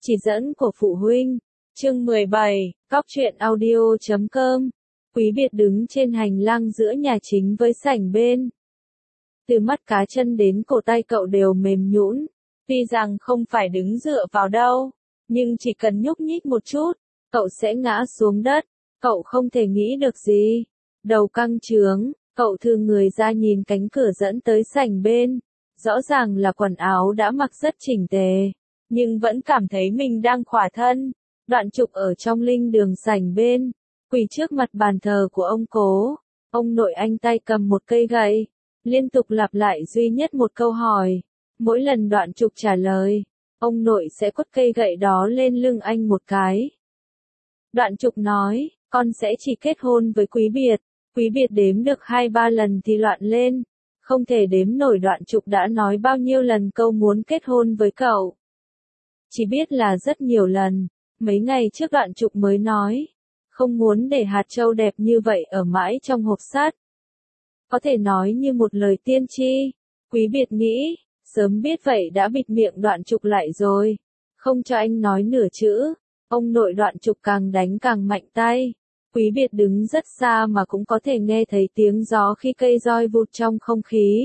Chỉ dẫn của phụ huynh. Chương 17, Cóc truyện audio.com. Quý biệt đứng trên hành lang giữa nhà chính với sảnh bên. Từ mắt cá chân đến cổ tay cậu đều mềm nhũn. Tuy rằng không phải đứng dựa vào đâu, nhưng chỉ cần nhúc nhích một chút, cậu sẽ ngã xuống đất. Cậu không thể nghĩ được gì. Đầu căng trướng, cậu thư người ra nhìn cánh cửa dẫn tới sảnh bên. Rõ ràng là quần áo đã mặc rất chỉnh tề, nhưng vẫn cảm thấy mình đang khỏa thân. Đoạn Trục ở trong linh đường sảnh bên, quỳ trước mặt bàn thờ của ông cố. Ông nội anh tay cầm một cây gậy, liên tục lặp lại duy nhất một câu hỏi. Mỗi lần Đoạn Trục trả lời, ông nội sẽ quất cây gậy đó lên lưng anh một cái. Đoạn Trục nói, con sẽ chỉ kết hôn với Quý Biệt. Quý Biệt đếm được 2-3 lần thì loạn lên. Không thể đếm nổi. Đoạn Trục đã nói bao nhiêu lần câu muốn kết hôn với cậu. Chỉ biết là rất nhiều lần. Mấy ngày trước Đoạn Trục mới nói, không muốn để hạt châu đẹp như vậy ở mãi trong hộp sắt. Có thể nói như một lời tiên tri. Quý Biệt nghĩ, sớm biết vậy đã bịt miệng Đoạn Trục lại rồi, không cho anh nói nửa chữ. Ông nội Đoạn Trục càng đánh càng mạnh tay. Quý Biệt đứng rất xa mà cũng có thể nghe thấy tiếng gió khi cây roi vụt trong không khí.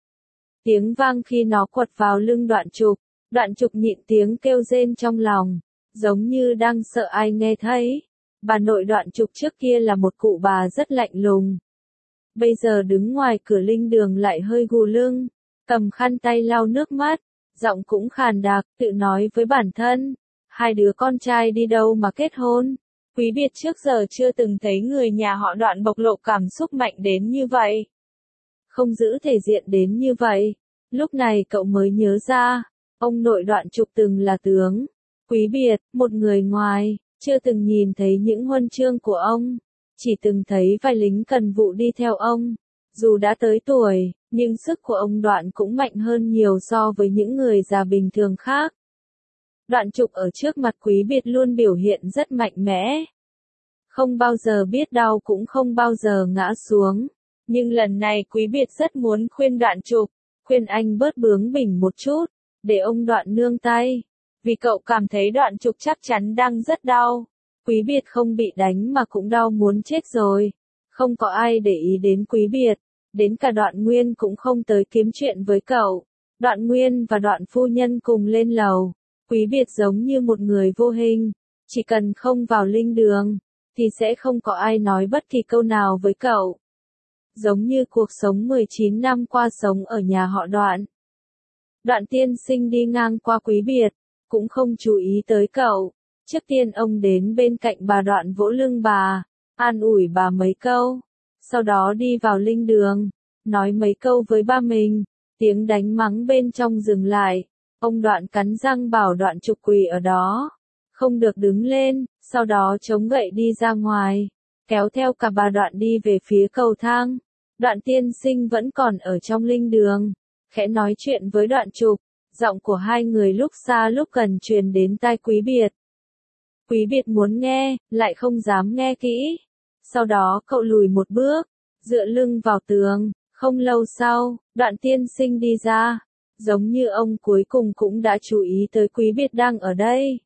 Tiếng vang khi nó quật vào lưng Đoạn Trục. Đoạn Trục nhịn tiếng kêu rên trong lòng, giống như đang sợ ai nghe thấy. Bà nội Đoạn Trục trước kia là một cụ bà rất lạnh lùng. Bây giờ đứng ngoài cửa linh đường lại hơi gù lưng, cầm khăn tay lau nước mắt, giọng cũng khàn đặc, tự nói với bản thân, hai đứa con trai đi đâu mà kết hôn. Quý Biệt trước giờ chưa từng thấy người nhà họ Đoạn bộc lộ cảm xúc mạnh đến như vậy. Không giữ thể diện đến như vậy. Lúc này cậu mới nhớ ra, ông nội Đoạn Trục từng là tướng. Quý Biệt, một người ngoài, chưa từng nhìn thấy những huân chương của ông. Chỉ từng thấy vài lính cần vụ đi theo ông. Dù đã tới tuổi, nhưng sức của ông Đoạn cũng mạnh hơn nhiều so với những người già bình thường khác. Đoạn Trục ở trước mặt Quý Biệt luôn biểu hiện rất mạnh mẽ. Không bao giờ biết đau cũng không bao giờ ngã xuống. Nhưng lần này Quý Biệt rất muốn khuyên Đoạn Trục, khuyên anh bớt bướng bỉnh một chút, để ông Đoạn nương tay. Vì cậu cảm thấy Đoạn Trục chắc chắn đang rất đau. Quý Biệt không bị đánh mà cũng đau muốn chết rồi. Không có ai để ý đến Quý Biệt. Đến cả Đoạn Nguyên cũng không tới kiếm chuyện với cậu. Đoạn Nguyên và Đoạn phu nhân cùng lên lầu. Quý Biệt giống như một người vô hình. Chỉ cần không vào linh đường, thì sẽ không có ai nói bất kỳ câu nào với cậu. Giống như cuộc sống 19 năm qua sống ở nhà họ Đoạn. Đoạn tiên sinh đi ngang qua Quý Biệt, cũng không chú ý tới cậu. Trước tiên ông đến bên cạnh bà Đoạn vỗ lưng bà, an ủi bà mấy câu. Sau đó đi vào linh đường, nói mấy câu với ba mình. Tiếng đánh mắng bên trong dừng lại. Ông Đoạn cắn răng bảo Đoạn Trục quỳ ở đó, không được đứng lên. Sau đó chống gậy đi ra ngoài, kéo theo cả bà Đoạn đi về phía cầu thang. Đoạn tiên sinh vẫn còn ở trong linh đường, khẽ nói chuyện với Đoạn Trục. Giọng của hai người lúc xa lúc gần truyền đến tai Quý Biệt. Quý Biệt muốn nghe, lại không dám nghe kỹ. Sau đó cậu lùi một bước, dựa lưng vào tường. Không lâu sau, Đoạn tiên sinh đi ra. Giống như ông cuối cùng cũng đã chú ý tới Quý Biệt đang ở đây.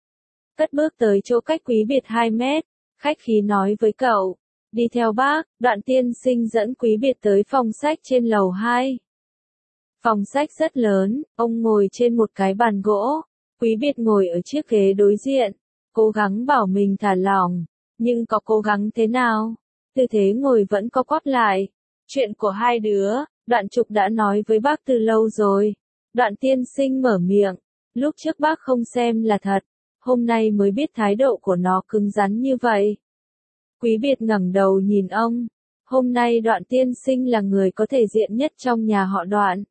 Cất bước tới chỗ cách Quý Biệt 2 mét, khách khí nói với cậu. Đi theo bác. Đoạn tiên sinh dẫn Quý Biệt tới phòng sách trên lầu 2. Phòng sách rất lớn, ông ngồi trên một cái bàn gỗ. Quý Biệt ngồi ở chiếc ghế đối diện, cố gắng bảo mình thả lỏng, nhưng có cố gắng thế nào, tư thế ngồi vẫn co quắp lại. Chuyện của hai đứa, Đoạn Trục đã nói với bác từ lâu rồi. Đoạn tiên sinh mở miệng, lúc trước bác không xem là thật, hôm nay mới biết thái độ của nó cứng rắn như vậy. Quý Biệt ngẩng đầu nhìn ông, hôm nay Đoạn tiên sinh là người có thể diện nhất trong nhà họ Đoạn.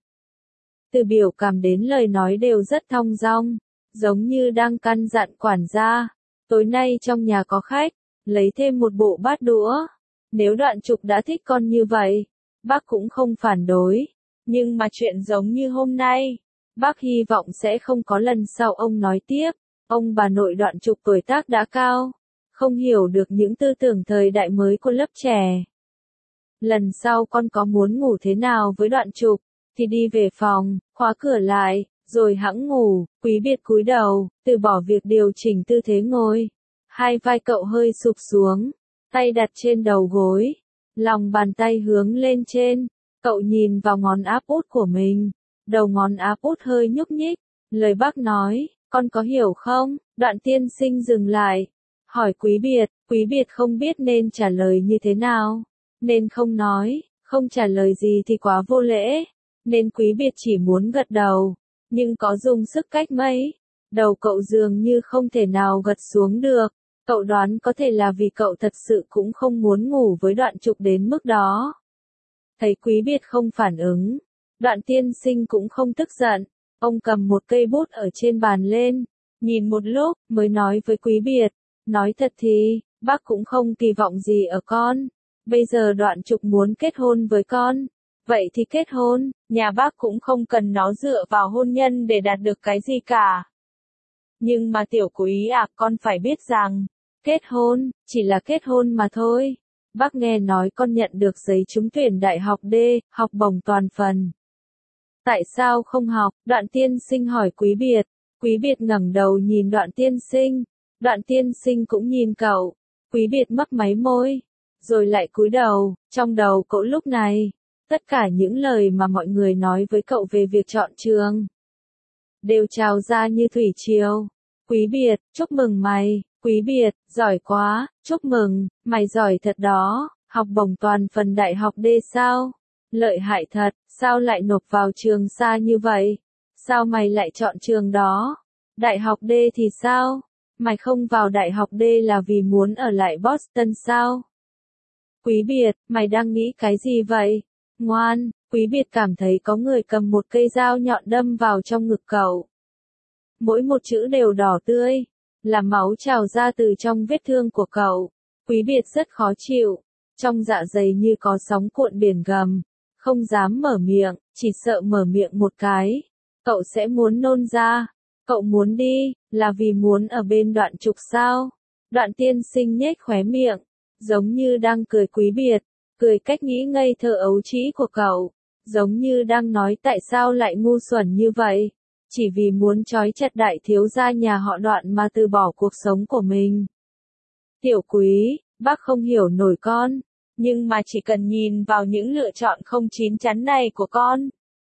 Từ biểu cảm đến lời nói đều rất thong dong, giống như đang căn dặn quản gia, tối nay trong nhà có khách, lấy thêm một bộ bát đũa. Nếu Đoạn Trục đã thích con như vậy, bác cũng không phản đối, nhưng mà chuyện giống như hôm nay, bác hy vọng sẽ không có lần sau. Ông nói tiếp, ông bà nội Đoạn Trục tuổi tác đã cao, không hiểu được những tư tưởng thời đại mới của lớp trẻ. Lần sau con có muốn ngủ thế nào với Đoạn Trục, thì đi về phòng, khóa cửa lại, rồi hẵng ngủ. Quý biệt cúi đầu, từ bỏ việc điều chỉnh tư thế ngồi. Hai vai cậu hơi sụp xuống, tay đặt trên đầu gối, lòng bàn tay hướng lên trên. Cậu nhìn vào ngón áp út của mình, đầu ngón áp út hơi nhúc nhích. Lời bác nói, con có hiểu không? Đoạn tiên sinh dừng lại, hỏi Quý biệt không biết nên trả lời như thế nào. Nên không nói, không trả lời gì thì quá vô lễ, nên Quý biệt chỉ muốn gật đầu, nhưng có dùng sức cách mấy. Đầu cậu dường như không thể nào gật xuống được. Cậu đoán có thể là vì cậu thật sự cũng không muốn ngủ với Đoạn Trục đến mức đó. Thấy Quý biệt không phản ứng, Đoạn tiên sinh cũng không tức giận. Ông cầm một cây bút ở trên bàn lên, nhìn một lúc, mới nói với Quý biệt, nói thật thì, bác cũng không kỳ vọng gì ở con. Bây giờ Đoạn Trục muốn kết hôn với con. Vậy thì kết hôn, nhà bác cũng không cần nó dựa vào hôn nhân để đạt được cái gì cả. Nhưng mà tiểu Quý à, con phải biết rằng, kết hôn, chỉ là kết hôn mà thôi. Bác nghe nói con nhận được giấy trúng tuyển đại học D, học bổng toàn phần. Tại sao không học? Đoạn tiên sinh hỏi Quý biệt. Quý biệt ngẩng đầu nhìn Đoạn tiên sinh. Đoạn tiên sinh cũng nhìn cậu. Quý biệt mấp máy môi, rồi lại cúi đầu. Trong đầu cậu lúc này, tất cả những lời mà mọi người nói với cậu về việc chọn trường đều trào ra như thủy triều. Quý biệt, chúc mừng mày. Quý biệt, giỏi quá, chúc mừng, mày giỏi thật đó. Học bổng toàn phần đại học D sao? Lợi hại thật, sao lại nộp vào trường xa như vậy? Sao mày lại chọn trường đó? Đại học D thì sao? Mày không vào đại học D là vì muốn ở lại Boston sao? Quý biệt, mày đang nghĩ cái gì vậy? Ngoan. Quý biệt cảm thấy có người cầm một cây dao nhọn đâm vào trong ngực cậu. Mỗi một chữ đều đỏ tươi, là máu trào ra từ trong vết thương của cậu. Quý biệt rất khó chịu, trong dạ dày như có sóng cuộn biển gầm, không dám mở miệng, chỉ sợ mở miệng một cái, cậu sẽ muốn nôn ra. Cậu muốn đi, là vì muốn ở bên Đoạn Trục sao? Đoạn tiên sinh nhếch khóe miệng, giống như đang cười Quý biệt, cười cách nghĩ ngây thơ ấu trĩ của cậu, giống như đang nói tại sao lại ngu xuẩn như vậy, chỉ vì muốn trói chặt đại thiếu gia nhà họ Đoạn mà từ bỏ cuộc sống của mình. Tiểu Quý, bác không hiểu nổi con, nhưng mà chỉ cần nhìn vào những lựa chọn không chín chắn này của con,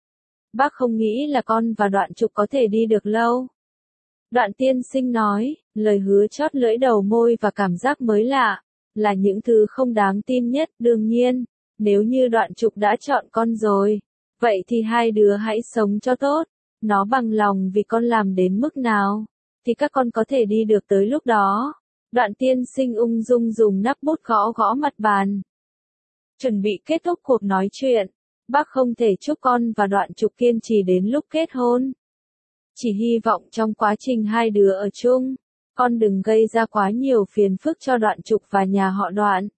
bác không nghĩ là con và Đoạn Trục có thể đi được lâu. Đoạn tiên sinh nói, lời hứa chót lưỡi đầu môi và cảm giác mới lạ, là những thứ không đáng tin nhất. Đương nhiên, nếu như Đoạn Trục đã chọn con rồi, vậy thì hai đứa hãy sống cho tốt. Nó bằng lòng vì con làm đến mức nào, thì các con có thể đi được tới lúc đó. Đoạn tiên sinh ung dung dùng nắp bút gõ gõ mặt bàn. Chuẩn bị kết thúc cuộc nói chuyện, bác không thể chúc con và Đoạn Trục kiên trì đến lúc kết hôn. Chỉ hy vọng trong quá trình hai đứa ở chung, con đừng gây ra quá nhiều phiền phức cho Đoạn Trục và nhà họ Đoạn.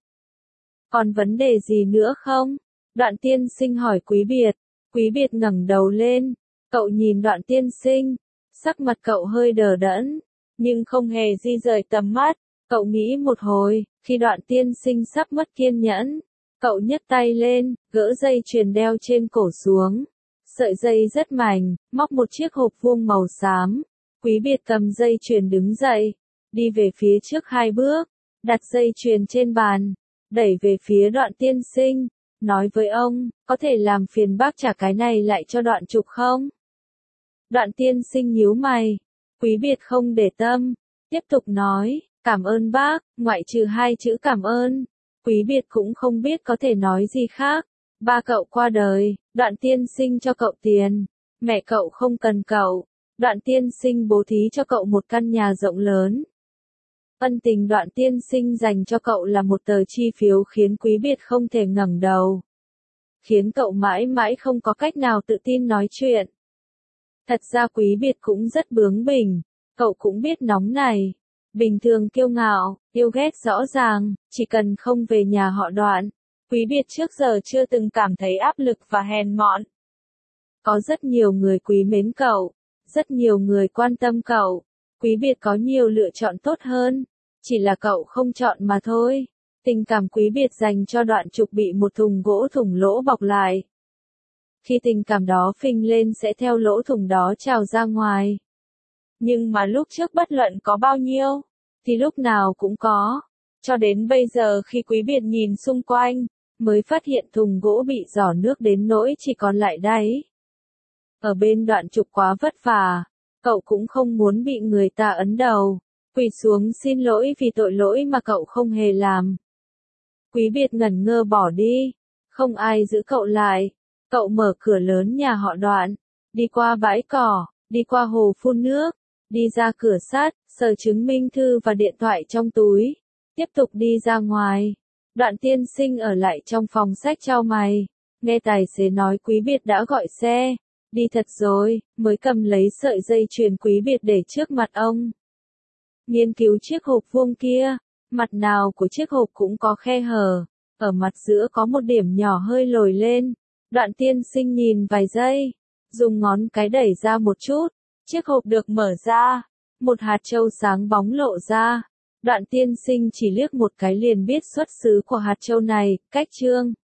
Còn vấn đề gì nữa không? Đoạn tiên sinh hỏi Quý biệt. Quý biệt ngẩng đầu lên, cậu nhìn Đoạn tiên sinh, sắc mặt cậu hơi đờ đẫn, nhưng không hề di rời tầm mắt. Cậu nghĩ một hồi, khi Đoạn tiên sinh sắp mất kiên nhẫn, cậu nhấc tay lên, gỡ dây chuyền đeo trên cổ xuống. Sợi dây rất mảnh, móc một chiếc hộp vuông màu xám. Quý biệt cầm dây chuyền đứng dậy, đi về phía trước 2 bước, đặt dây chuyền trên bàn, đẩy về phía Đoạn tiên sinh, nói với ông, có thể làm phiền bác trả cái này lại cho Đoạn Trục không? Đoạn tiên sinh nhíu mày, Quý biệt không để tâm, tiếp tục nói, cảm ơn bác, ngoại trừ 2 chữ cảm ơn. Quý biệt cũng không biết có thể nói gì khác. Ba cậu qua đời, Đoạn tiên sinh cho cậu tiền, mẹ cậu không cần cậu, Đoạn tiên sinh bố thí cho cậu một căn nhà rộng lớn. Ân tình Đoạn tiên sinh dành cho cậu là một tờ chi phiếu khiến Quý biệt không thể ngẩng đầu, khiến cậu mãi mãi không có cách nào tự tin nói chuyện. Thật ra Quý biệt cũng rất bướng bỉnh, cậu cũng biết nóng này, bình thường kiêu ngạo, yêu ghét rõ ràng, chỉ cần không về nhà họ Đoạn. Quý biệt trước giờ chưa từng cảm thấy áp lực và hèn mọn. Có rất nhiều người quý mến cậu, rất nhiều người quan tâm cậu. Quý biệt có nhiều lựa chọn tốt hơn, chỉ là cậu không chọn mà thôi. Tình cảm Quý biệt dành cho Đoạn Trục bị một thùng gỗ thủng lỗ bọc lại. Khi tình cảm đó phình lên sẽ theo lỗ thủng đó trào ra ngoài. Nhưng mà lúc trước bất luận có bao nhiêu, thì lúc nào cũng có. Cho đến bây giờ khi Quý Biệt nhìn xung quanh, mới phát hiện thùng gỗ bị rỏ nước đến nỗi chỉ còn lại đáy. Ở bên đoạn trục quá vất vả, cậu cũng không muốn bị người ta ấn đầu, quỳ xuống xin lỗi vì tội lỗi mà cậu không hề làm. Quý Biệt ngẩn ngơ bỏ đi, không ai giữ cậu lại. Cậu mở cửa lớn nhà họ Đoạn, đi qua bãi cỏ, đi qua hồ phun nước, đi ra cửa sắt, sờ chứng minh thư và điện thoại trong túi, tiếp tục đi ra ngoài. Đoạn Tiên Sinh ở lại trong phòng sách chau mày, nghe tài xế nói Quý Biệt đã gọi xe, đi thật rồi, mới cầm lấy sợi dây chuyền Quý Biệt để trước mặt ông. Nghiên cứu chiếc hộp vuông kia, mặt nào của chiếc hộp cũng có khe hở, ở mặt giữa có một điểm nhỏ hơi lồi lên. Đoạn Tiên Sinh nhìn vài giây, dùng ngón cái đẩy ra một chút, chiếc hộp được mở ra, một hạt châu sáng bóng lộ ra. Đoạn Tiên Sinh chỉ liếc một cái liền biết xuất xứ của hạt châu này, cách chương.